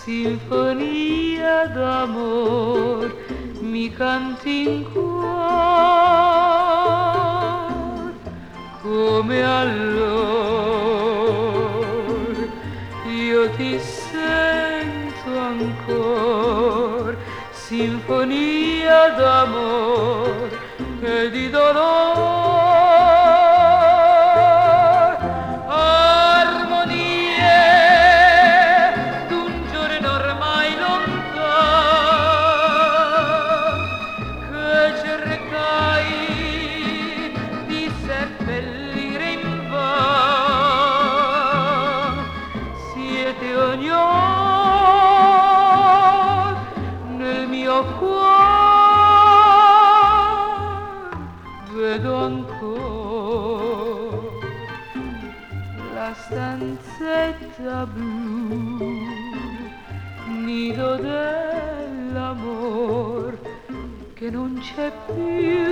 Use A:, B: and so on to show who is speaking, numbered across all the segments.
A: sinfonia d'amor mi canti in cuor come allor io ti sento ancor, sinfonia d'amor e di dolor, armonie d'un giorno ormai lontan che cercai di seppellire invan, siete ognor nel mio cuore, vedo ancora la stanzetta blu, nido dell'amor che non c'è più.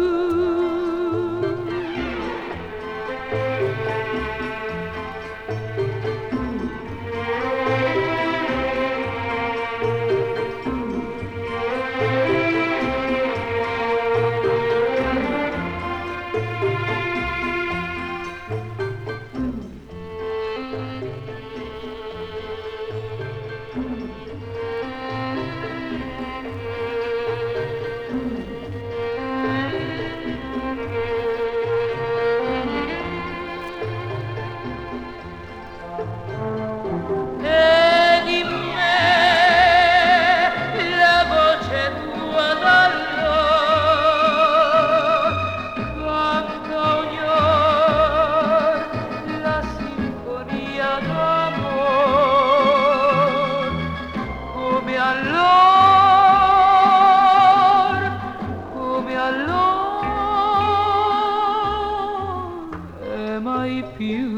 A: Mai più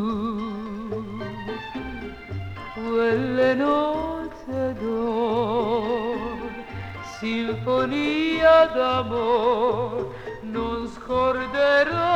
A: quelle note d'or, sinfonia d'amor non scorderò.